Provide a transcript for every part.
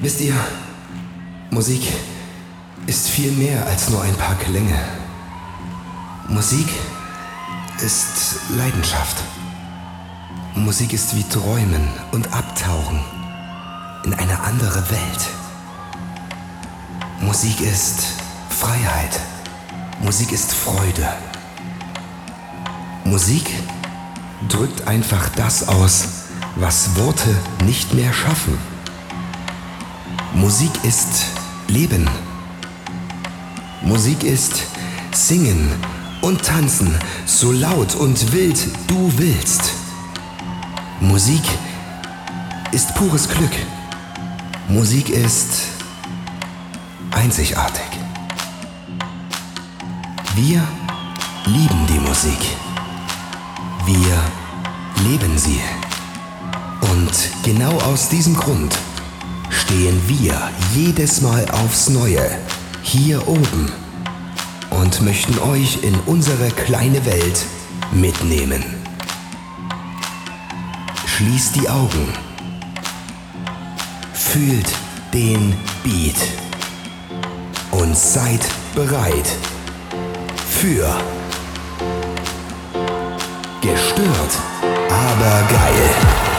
Wisst ihr, Musik ist viel mehr als nur ein paar Klänge. Musik ist Leidenschaft. Musik ist wie Träumen und Abtauchen in eine andere Welt. Musik ist Freiheit. Musik ist Freude. Musik drückt einfach das aus, was Worte nicht mehr schaffen. Musik ist Leben. Musik ist Singen und Tanzen, so laut und wild du willst. Musik ist pures Glück. Musik ist einzigartig. Wir lieben die Musik. Wir leben sie. Und genau aus diesem Grund stehen wir jedes Mal aufs Neue hier oben und möchten euch in unsere kleine Welt mitnehmen. Schließt die Augen, fühlt den Beat und seid bereit für gestört, aber geil.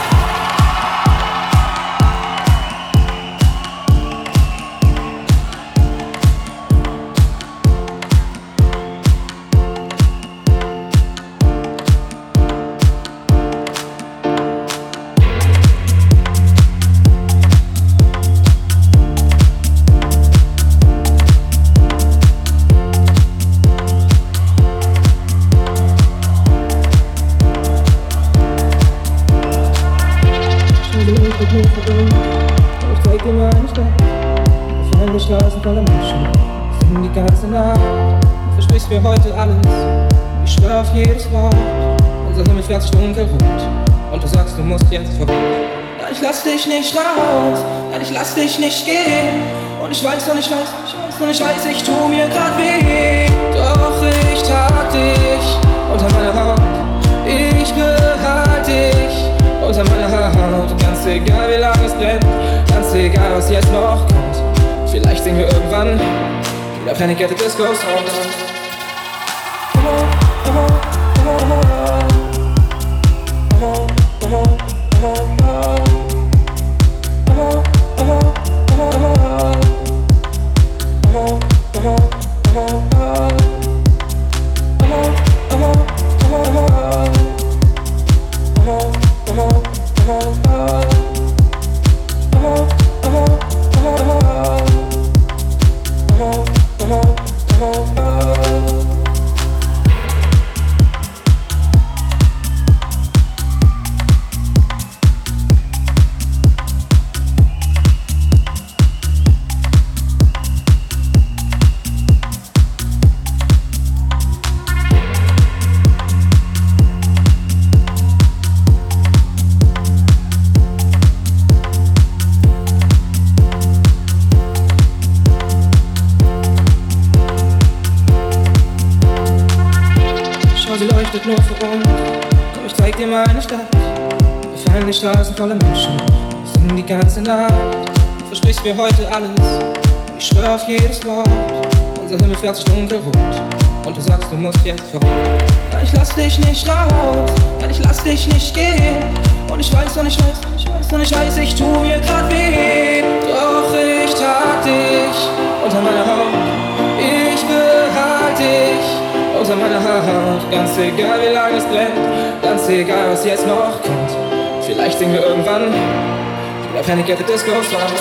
Ich zeig dir meine Stadt. Fallen die Straßen voller Menschen. Singen die ganze Nacht. Du versprichst mir heute alles. Ich schwör auf jedes Wort. Unser Himmel fährt sich dunkelrot. Und du sagst, du musst jetzt vorbei. Nein, ich lass dich nicht raus. Nein, ich lass dich nicht gehen. Und ich weiß, ich tu mir grad weh. Doch ich trag dich unter meiner Haut. Ich behalte dich unter meiner Haut. Ganz egal wie lange es brennt, ganz egal was jetzt noch kommt. Vielleicht singen wir irgendwann wieder Panic at the Disco Sound. Sie leuchtet nur für uns, komm, ich zeig dir meine Stadt. Wir fallen die Straßen voller Menschen, singen die ganze Nacht. Du versprichst mir heute alles, ich schwör auf jedes Wort. Unser Himmel fährt sich dunkelrot und du sagst, du musst jetzt vorbei. Nein, ich lass dich nicht raus, nein, ich lass dich nicht gehen. Und ich weiß, ich tu mir grad weh. Doch ich trag dich unter meiner Haut, ich behalte dich unter meiner Haut. Ganz egal wie lange es brennt, ganz egal was jetzt noch kommt. Vielleicht singen wir irgendwann wieder Panic at the Disco Sound.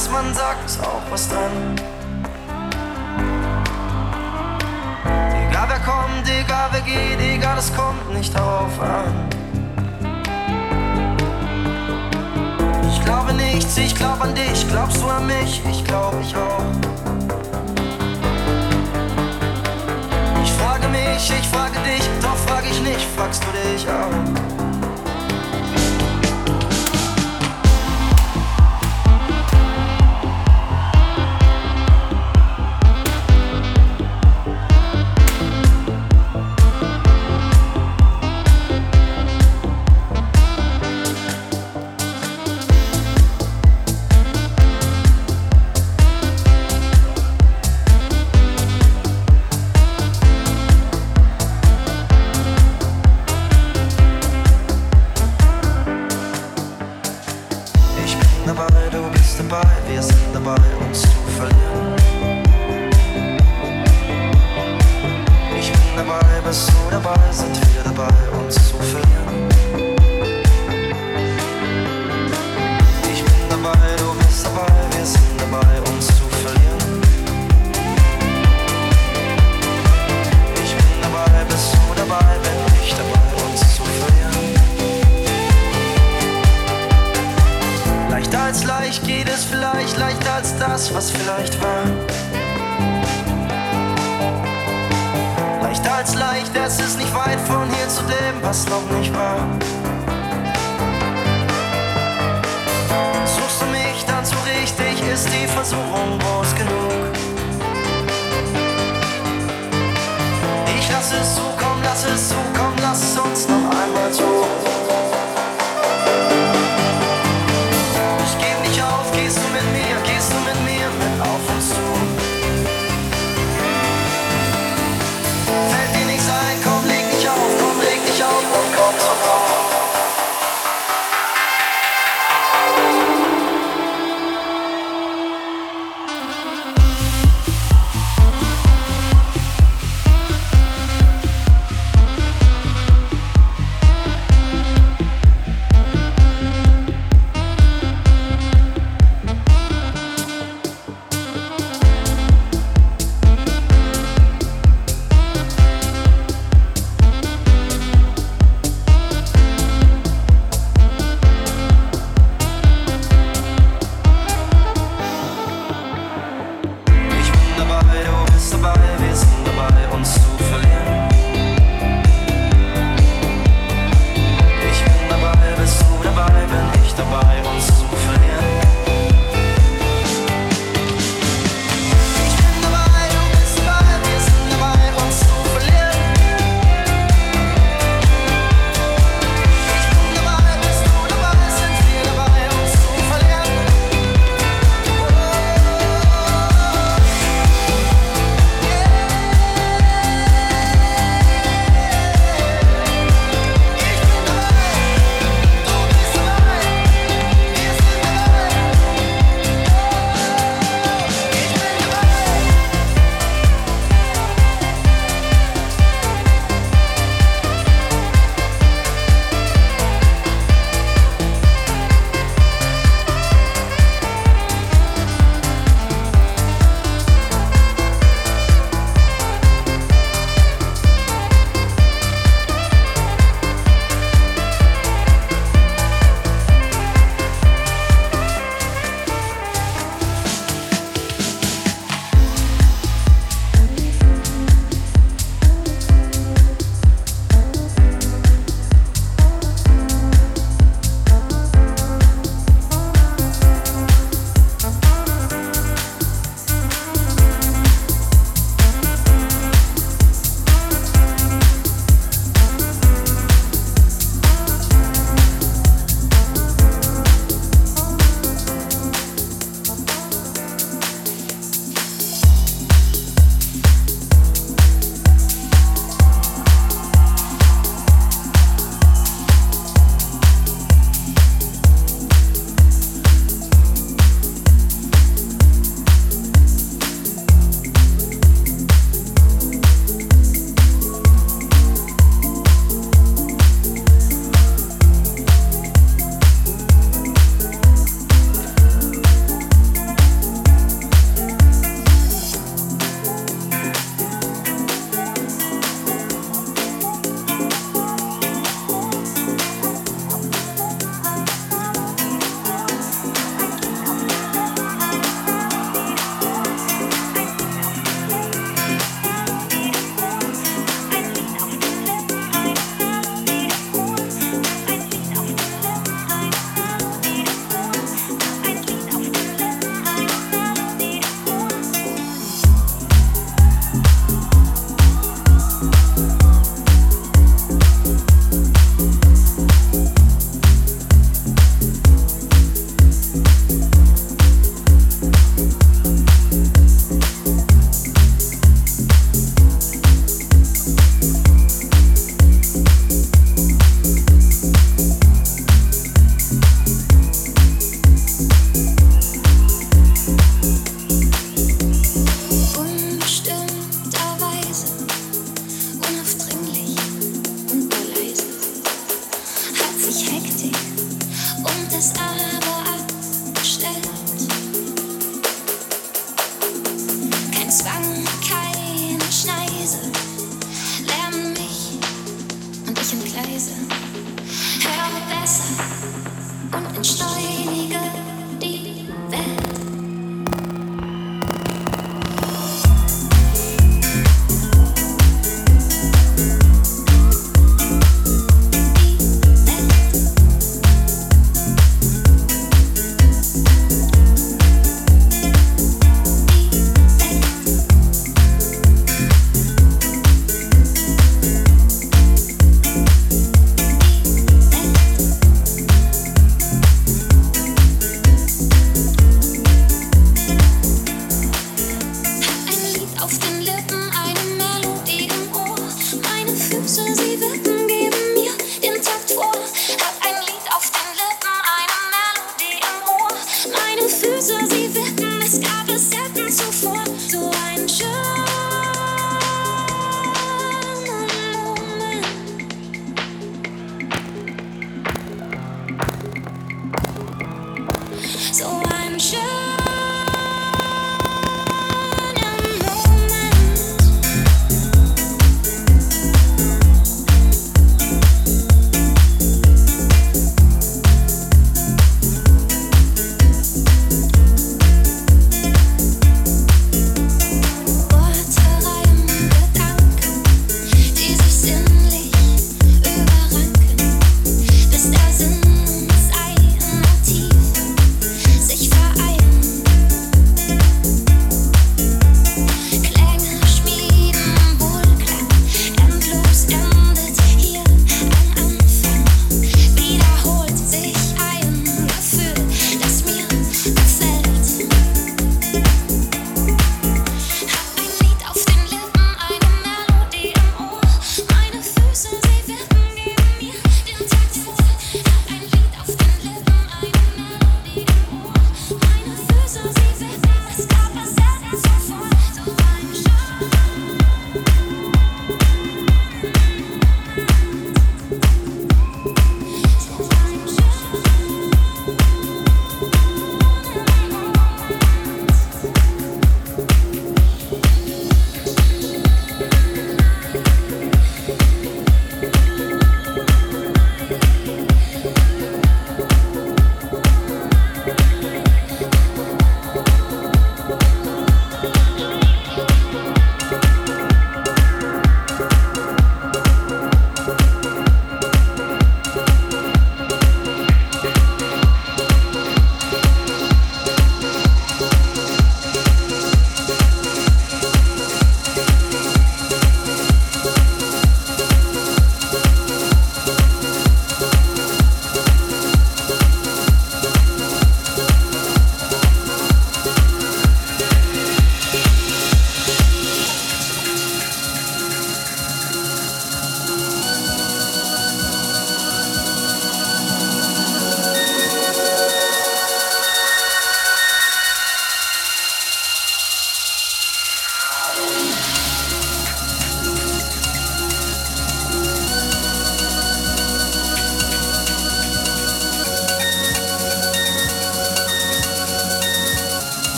was man sagt, ist auch was dran. Egal wer kommt, egal wer geht, egal, es kommt nicht darauf an. Ich glaube nichts, ich glaub an dich, glaubst du an mich? Ich glaub, ich auch. Ich frage mich, ich frage dich, doch frag ich nicht, fragst du dich auch? Wir sind dabei, uns zu verlieren. Ich bin dabei, bist du dabei, sind wir dabei, uns zu verlieren. Ich bin dabei, du bist dabei, wir sind dabei, uns zu verlieren. Ich bin dabei, bist du dabei, bin ich dabei, uns zu verlieren. Leichter als leicht geht es vielleicht, leichter als das, was vielleicht war. Leichter als leicht, es ist nicht weit von hier zu dem, was noch nicht war. Suchst du mich dann so richtig, ist die Versuchung groß genug. Ich lass es zukommen, lass es zukommen, lass es uns noch einmal tun. Gehst du mit mir mit auf uns zu? Fällt dir nichts ein, komm, leg dich auf, komm, leg dich auf und komm sofort.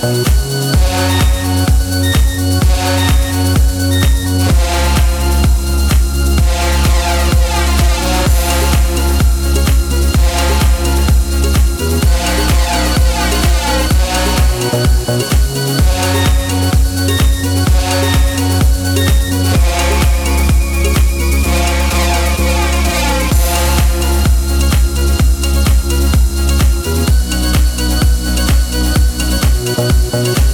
We'll be right back.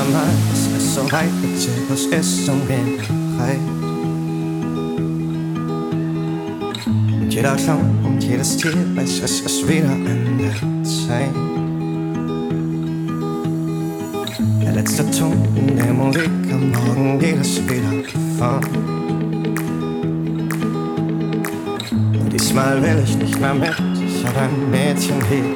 mal ist es so weit, der Zirkus ist umgedreht. Und jeder Clown und jedes Tier weiß, es ist wieder an der Zeit. Der letzte Ton in der Musik am Morgen geht es wieder fort. Und diesmal will ich nicht mehr mit, ich hab ein Mädchen hier.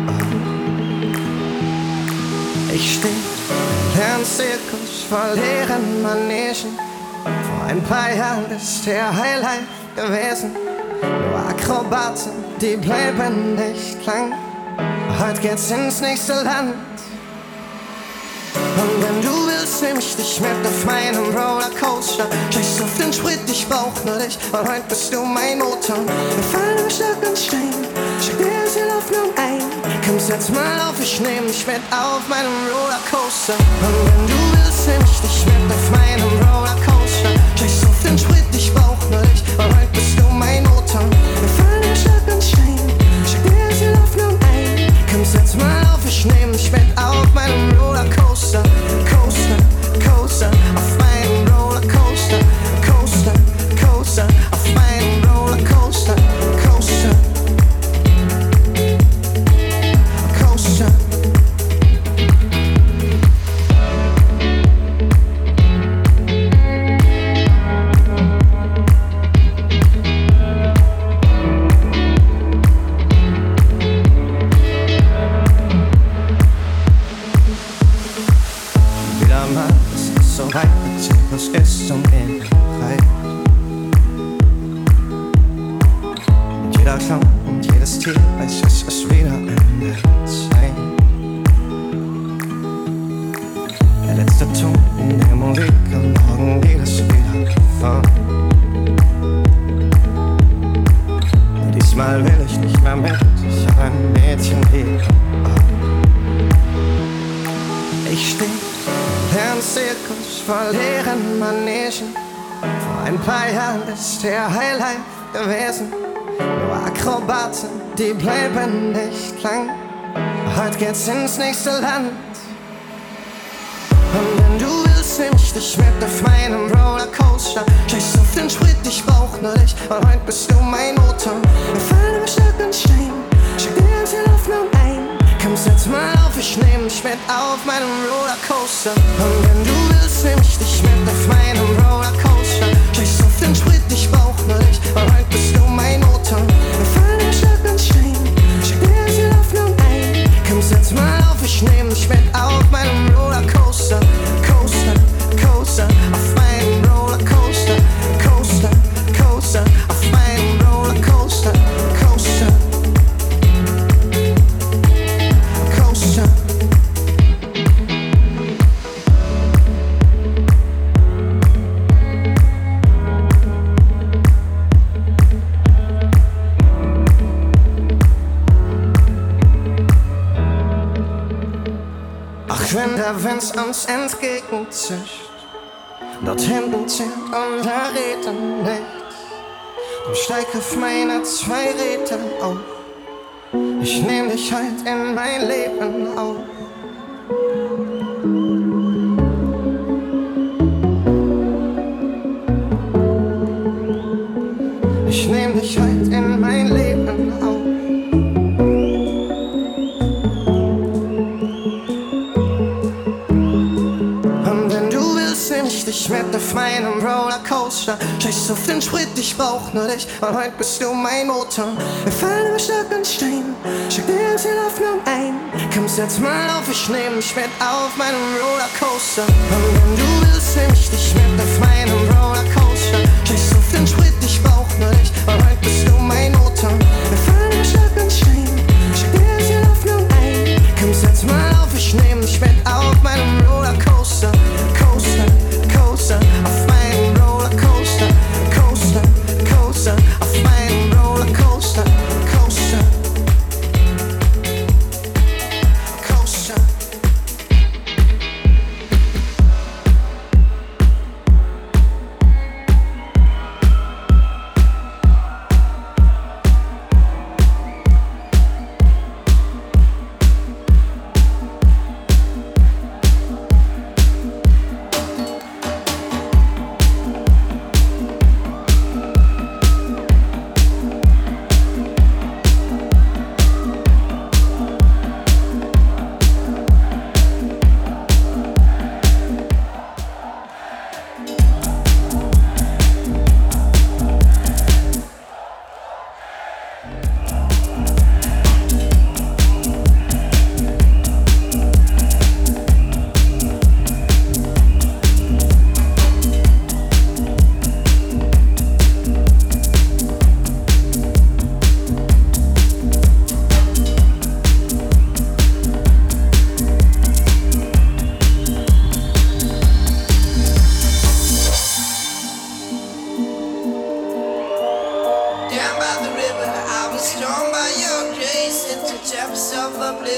Ich steh in einem Zirkus voll leeren Manegen. Vor ein paar Jahren ist der Highlight gewesen. Nur Akrobaten, die bleiben nicht lang. Heute geht's ins nächste Land. Und wenn du willst, nehm ich dich mit auf meinem Rollercoaster. Scheiß auf den Sprit, ich brauch nur dich, weil heute bist du mein Motor. Wir fallen über Stock und Stein, schick dir das in Aufnahmen ein. Komm, setz mal auf, ich nehm dich mit auf meinem Rollercoaster. Und wenn du willst, nehm ich dich mit auf meinem Rollercoaster. Scheiß auf den Sprit, ich brauch nur dich, weil heute bist du mein Motor. Wir fallen über Stock und Stein, schick dir das in Aufnahmen ein. Komm, setz mal auf, ich nehm dich mit auf meinem Rollercoaster. Coaster, coaster, auf meinem Rollercoaster. Coaster, coaster, auf meinem Rollercoaster. Coaster, coaster. Wieder mal ist es so weit, der Zirkus ist umgedreht. Und jeder Clown und jedes Tier weiß, es ist wieder an der Zeit. Der letzte Ton in der Musik, am Morgen geht es wieder fort. Und diesmal will ich nicht mehr mit, ich hab ein Mädchen hier. Ich steh in einem Zirkus voll leeren Manegen. Vor ein paar Jahren ist der Highlight gewesen. Nur Akrobaten, die bleiben nicht lang. Heute geht's ins nächste Land. Und wenn du willst, nehm ich dich mit auf meinem Rollercoaster. Scheiß auf den Sprit, ich brauch nur dich, weil heute bist du mein Motor. Wir fallen über Stock und Stein, schick dir ganz viel Aufnahmen ein. Komm, setz mal auf, ich nehm dich mit auf meinem Rollercoaster. Und wenn du willst, nehm ich dich mit auf meinem Rollercoaster. Scheiß auf den Sprit, ich brauch nur dich, weil heute bist du mein Motor. Wir fallen über Stock und Stein, schick dir ganz viel Aufnahmen ein. Komm, setz mal auf, ich nehm dich mit auf meinem Rollercoaster. Coaster, coaster, auf meinem Rollercoaster. Coaster, coaster, auf meinem Rollercoaster. Coaster, coaster. Ach, wenn der Wind uns entgegenzischt, dort hinten zählt unser Reden nichts. Dann steig auf meine zwei Räder auf, ich nehm dich heute in mein Leben auf. Ich nehm dich heute in mein Leben auf. Ich mit auf meinem Rollercoaster. Scheiß auf den Sprit, ich brauch nur dich, weil heute bist du mein Motor. Wir fallen über Stock und Stein, schick dir ganz viel Aufnahmen ein. Komm, setz mal auf, ich nehm dich mit auf meinem Rollercoaster. Und wenn du willst, nehm ich dich mit auf meinem Rollercoaster. Scheiß auf den Sprit, ich brauch nur dich, weil heute bist du mein Motor. Wir fallen über Stock und Stein, schick dir ganz viel Aufnahmen ein. Komm, setz mal auf, ich nehm dich mit auf meinem Rollercoaster. Coaster, coaster, auf meinem Rollercoaster. Coaster, coaster, auf meinem Rollercoaster. Coaster, coaster.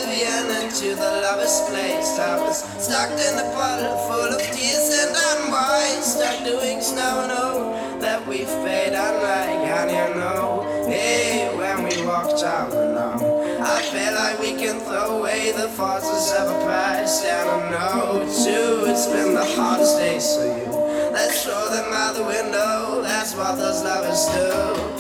oblivion into the lover's place. I was stuck in a puddle full of tears and unwise, stuck doing snow that we've paid unlike. And you know, hey, when we walked out alone, I feel like we can throw away the forces of a past. And I know too, it's been the hardest days for you. Let's throw them out the window, that's what those lovers do.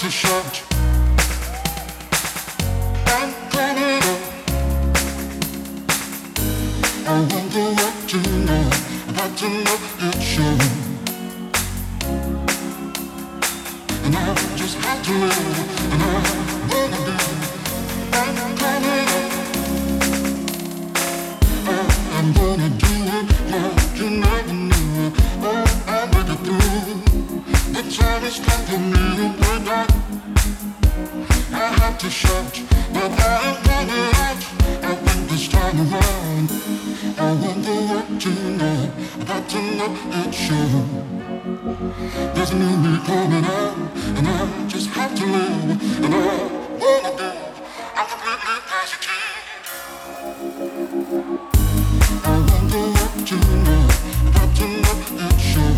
to shout. I'm coming up. I wonder what you know, about to know it's you. And I just have to live, and I wanna be. I'm coming up. I'm gonna do it like you never knew. Oh, I'll make it through. The time is come for me to break out. I have to shout, but I am running out. I think this time around, I wonder what you know, about to know it's you. There's a new me coming out, and I just have to live, and I wanna be. I'm completely positive. I wonder what you know, about to know it's you.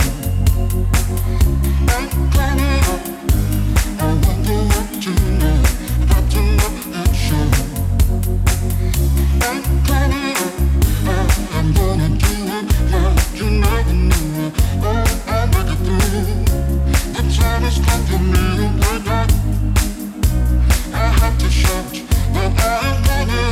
I'm coming up. I wonder what you know, about to know it's you. I'm coming up. I'm gonna do it like you never knew. Oh, I'll make it through. The time has come for me to break out. I have to shout, but I am running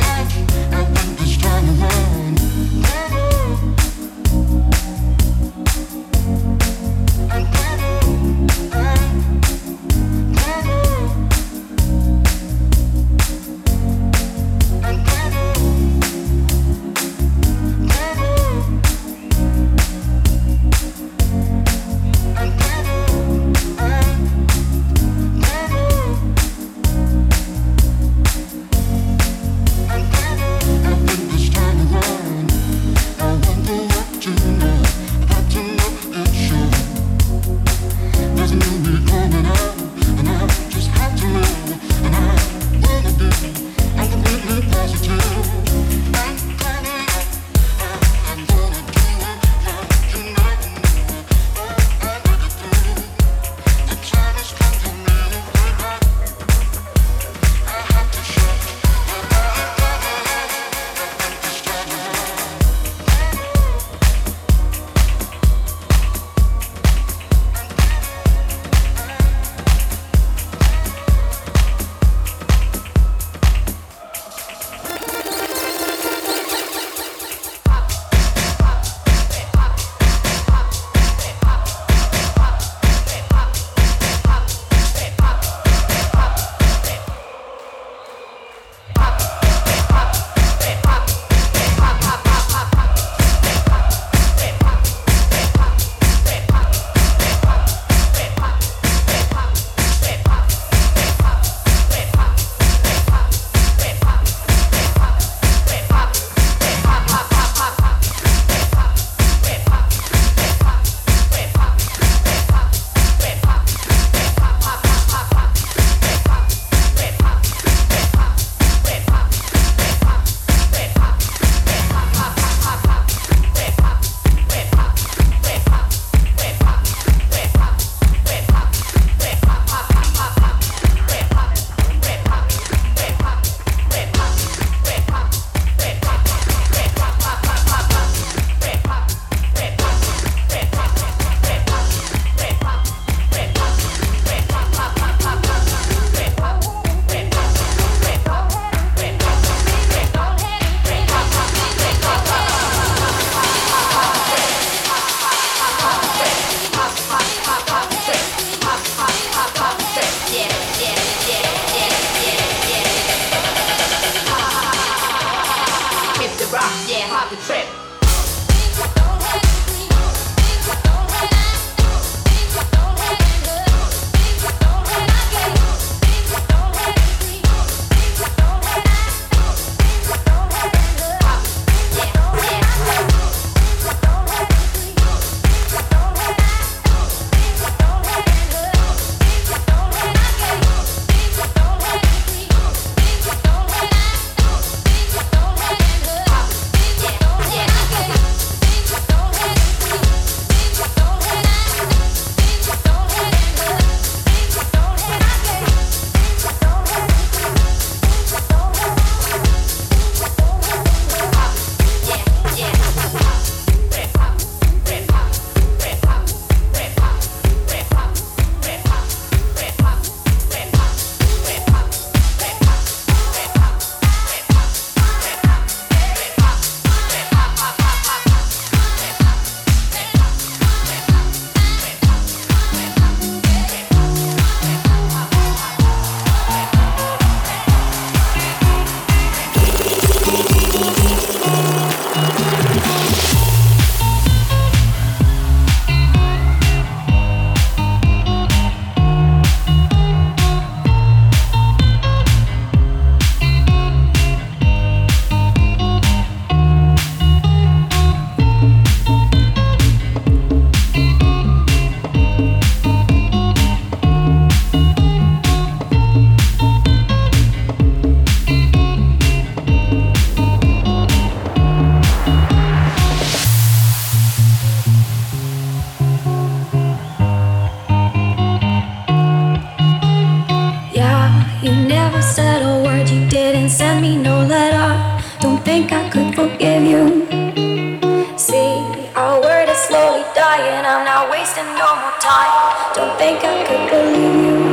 forgive you. See, our word is slowly dying. I'm not wasting no more time. Don't think I could believe you.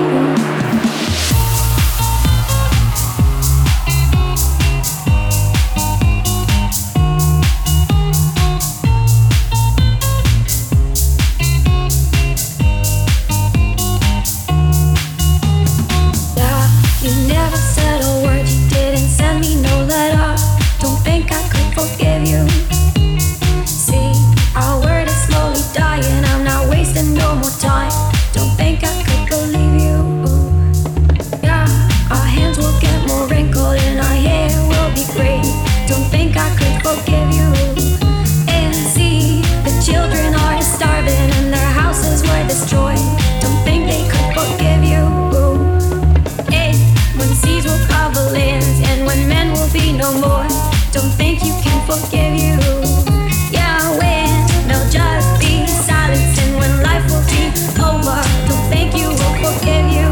Forgive you. See, our word is slowly dying. I'm not wasting no more time. Don't think I could believe you. Yeah, our hands will get more wrinkled and our hair will be gray. Don't think I could forgive you. And see, the children are starving and their houses were destroyed. Don't think they could forgive you. And when seas will cover lands and when men will be no more. Don't think you can forgive you. Yeah, when there'll just be silence and when life will be over. Don't think you will forgive you.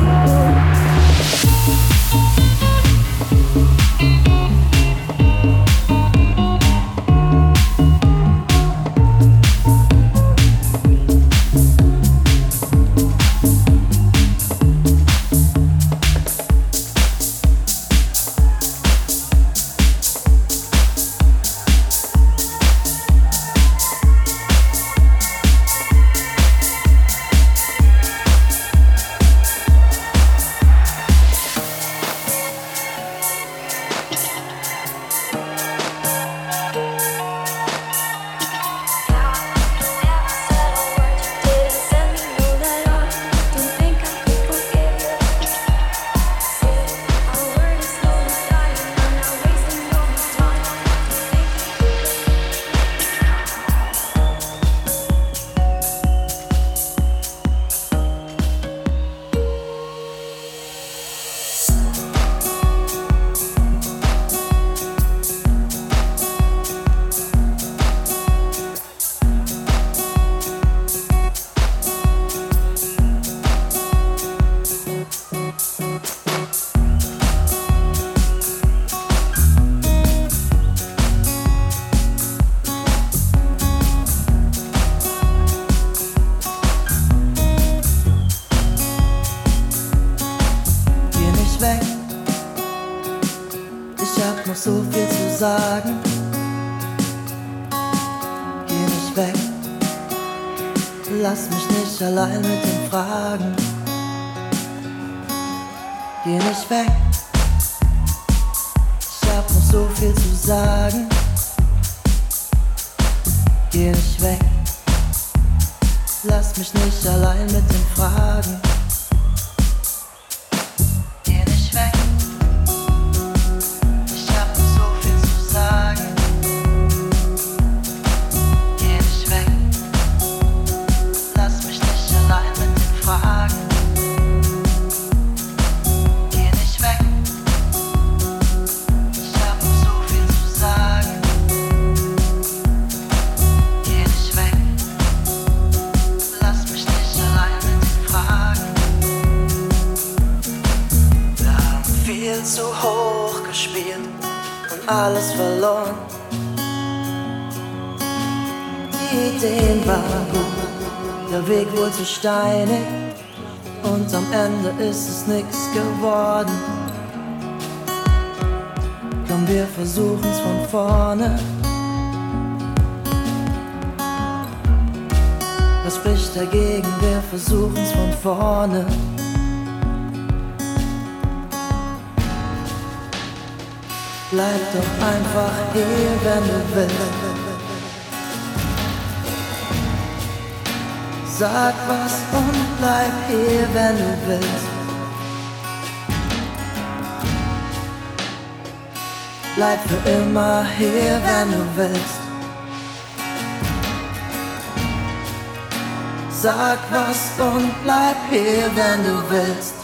Lass mich nicht allein mit den Fragen. Geh nicht weg. Ich hab noch so viel zu sagen. Geh nicht weg. Lass mich nicht allein mit den Fragen. Geh nicht weg. Ich hab noch so viel zu sagen. Geh nicht weg. Lass mich nicht allein mit den Fragen. Geh nicht weg. Ich hab noch so viel zu sagen. Geh nicht weg. Lass mich nicht allein mit den Fragen. Wir haben viel zu hoch gespielt und alles verloren. Die Ideen waren gut, der Weg wurde zu steinig und am Ende ist es nix geworden. Komm, wir versuchen's von vorne. Was spricht dagegen? Wir versuchen's von vorne. Bleib doch einfach hier, wenn du willst. Sag was und bleib hier, wenn du willst. Bleib für immer hier, wenn du willst. Sag was und bleib hier, wenn du willst.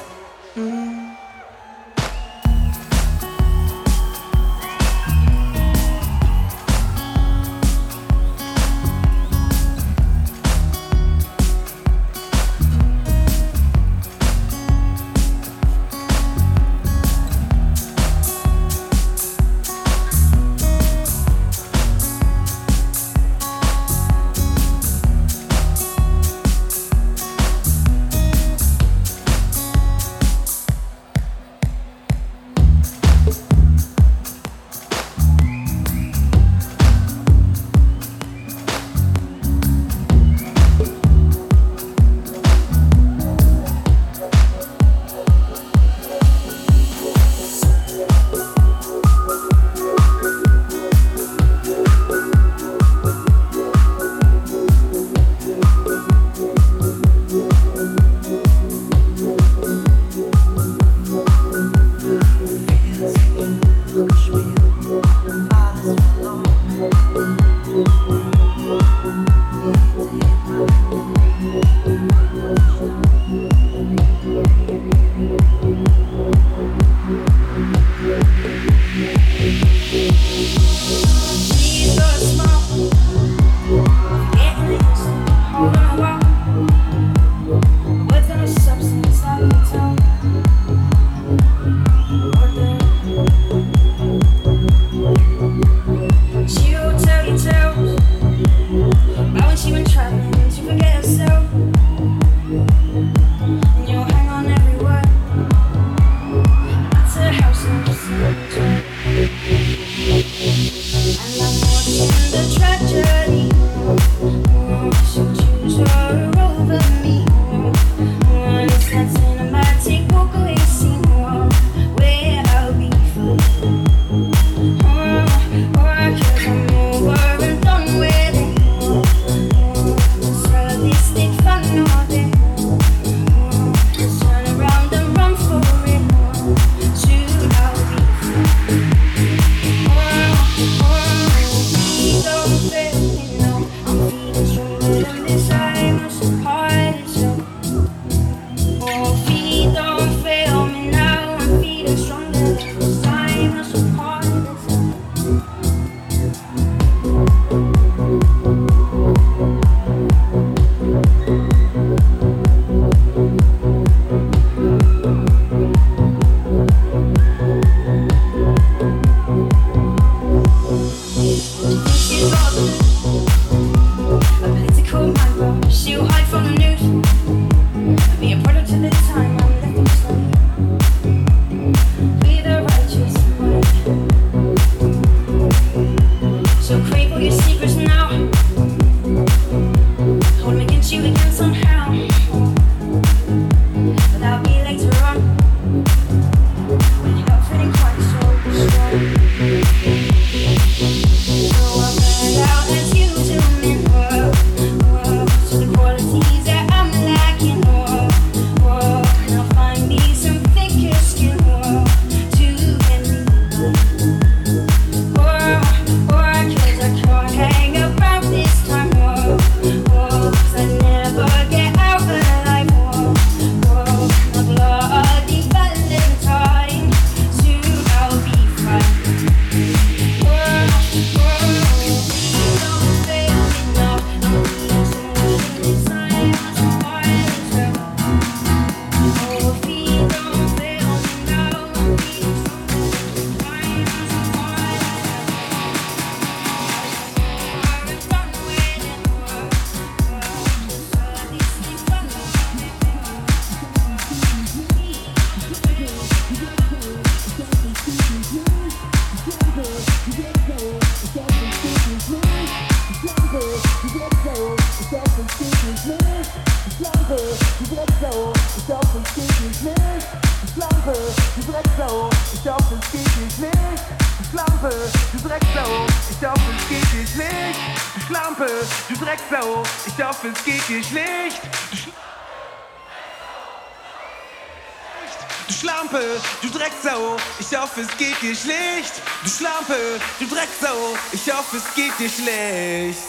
Ich hoffe, es geht dir schlecht. Du Schlampe, du Drecksau. Ich hoffe, es geht dir schlecht.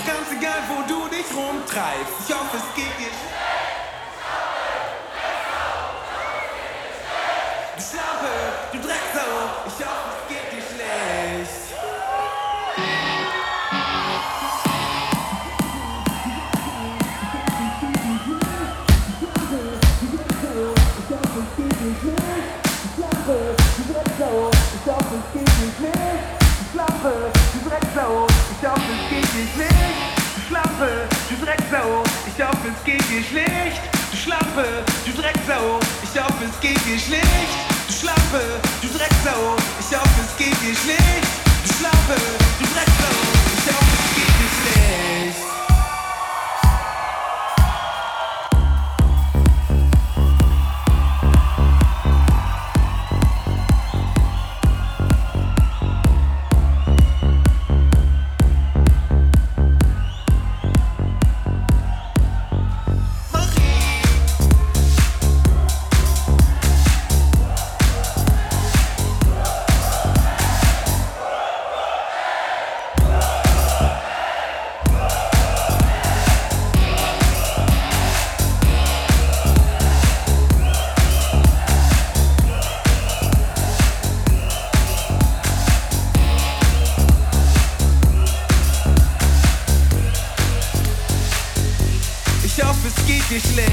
ganz egal, wo du dich rumtreibst. Ich hoffe, es geht dir Du Schlampe, du Drecksau, ich hoffe, es geht dir schlecht. Schlampe, du Drecksau, ich hoffe, es geht dir schlecht. Du Schlampe, du Drecksau, ich hoffe, es geht dir schlecht. Du Schlampe, du Drecksau, ich hoffe, es geht dir schlecht. Du Schlampe, du Drecksau, ich hoffe, es geht dir schlecht. Du Schlampe, du Drecksau, ich hoffe, es geht dir schlecht. Ich hoffe, es geht dir schlecht.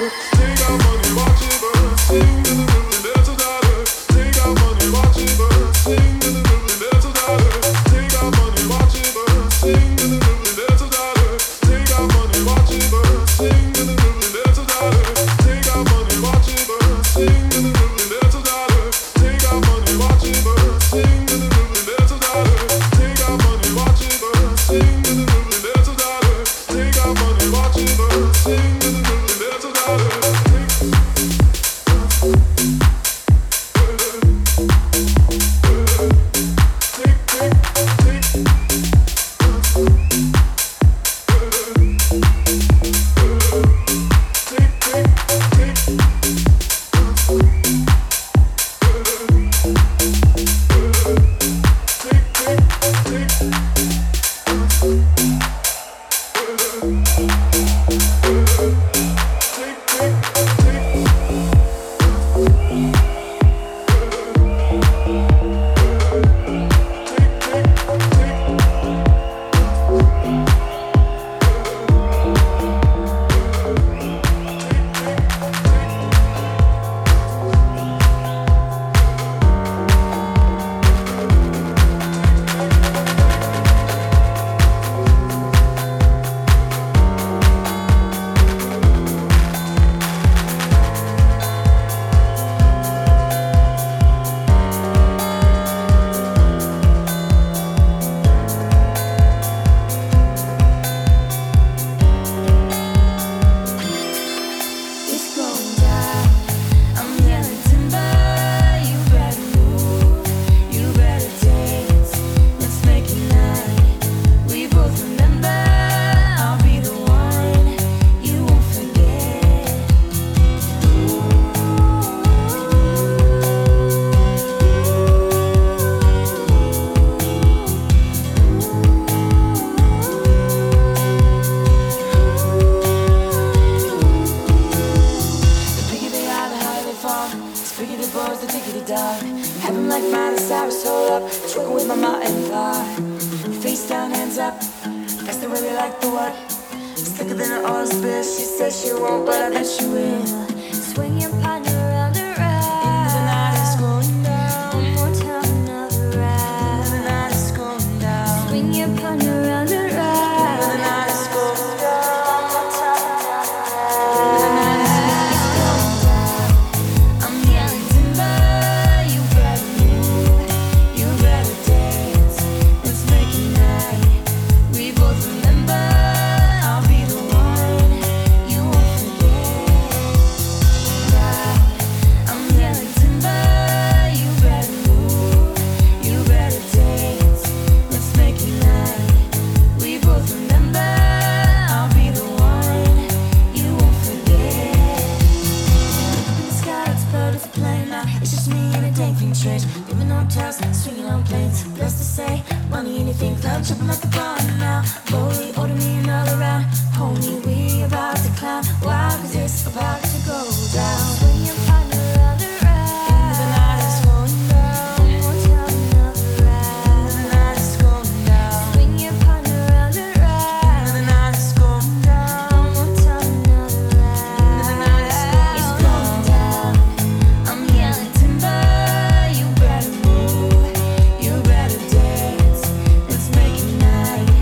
Night.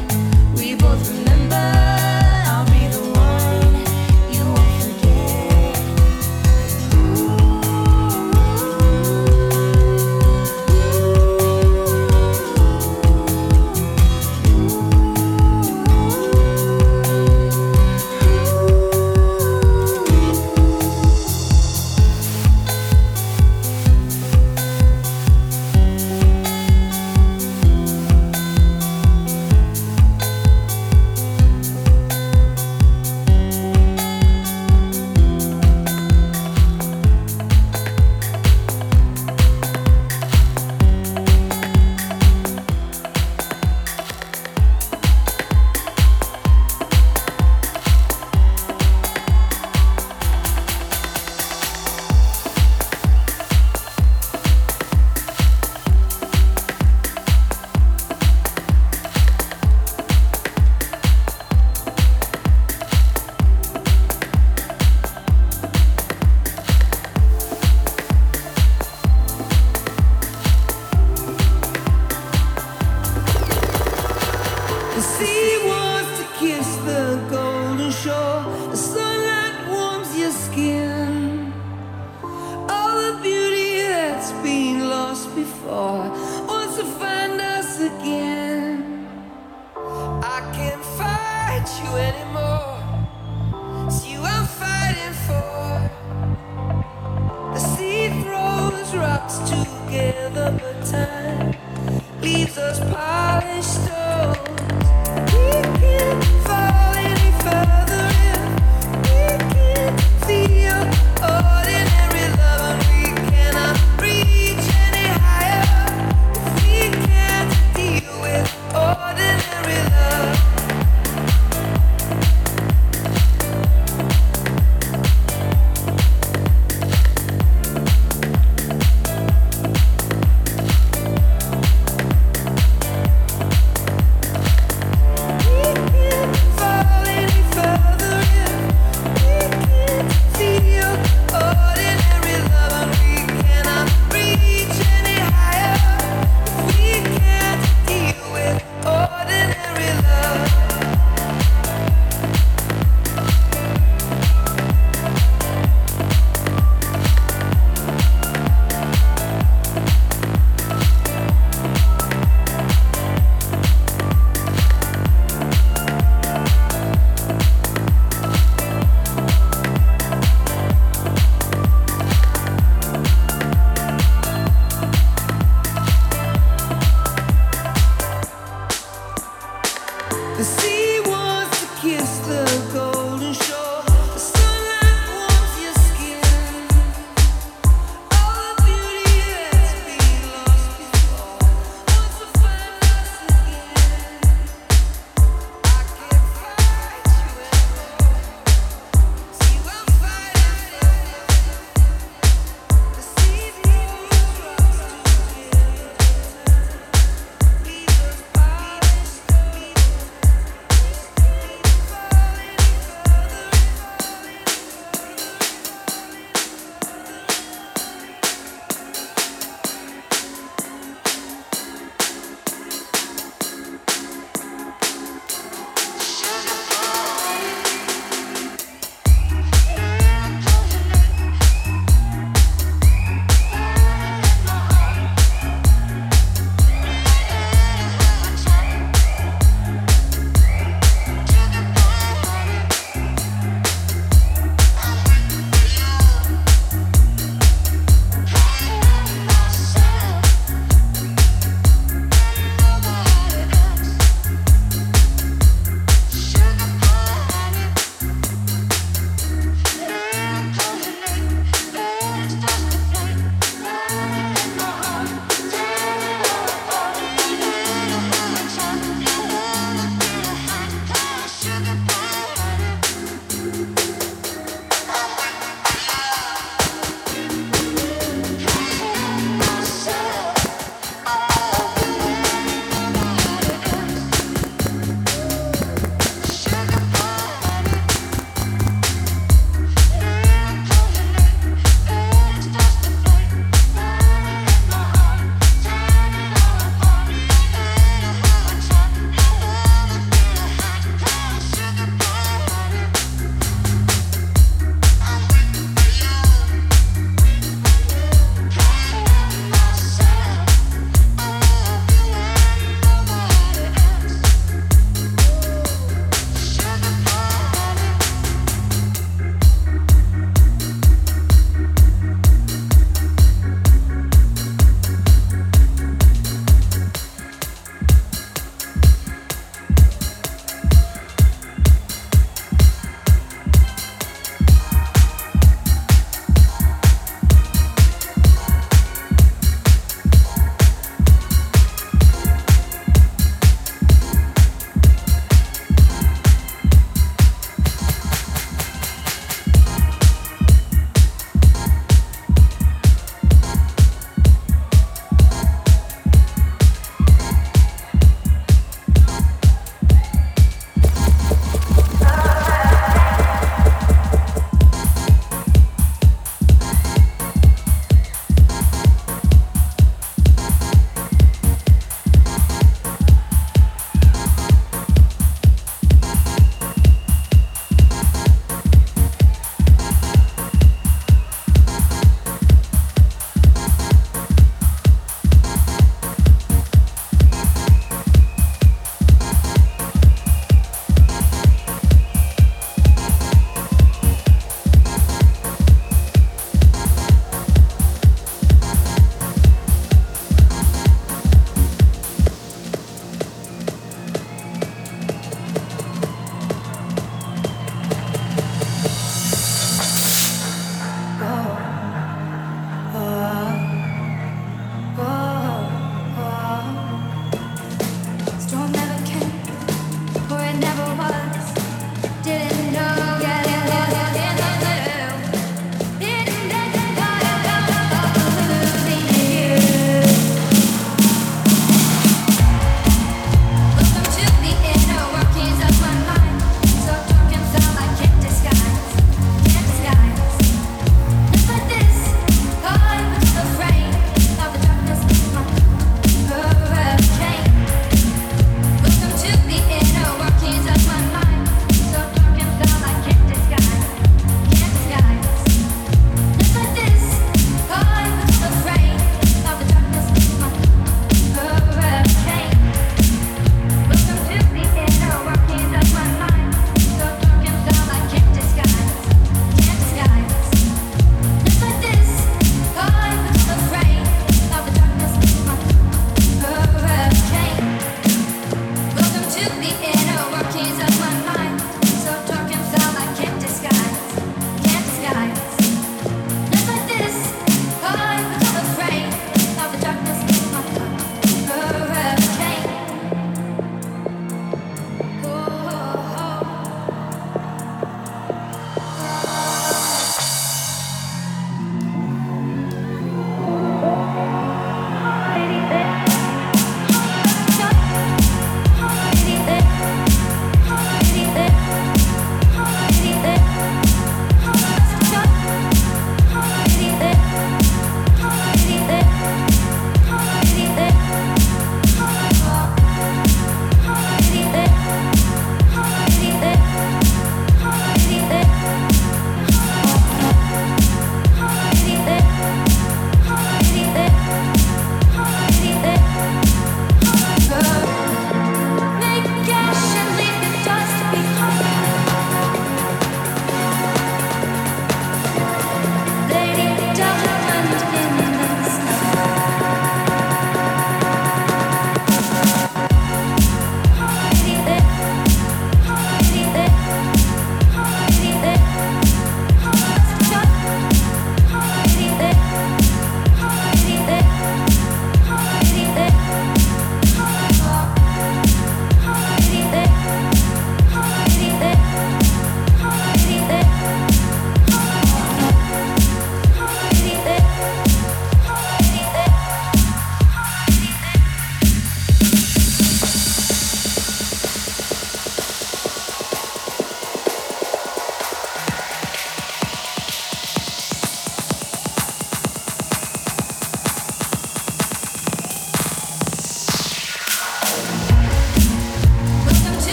for.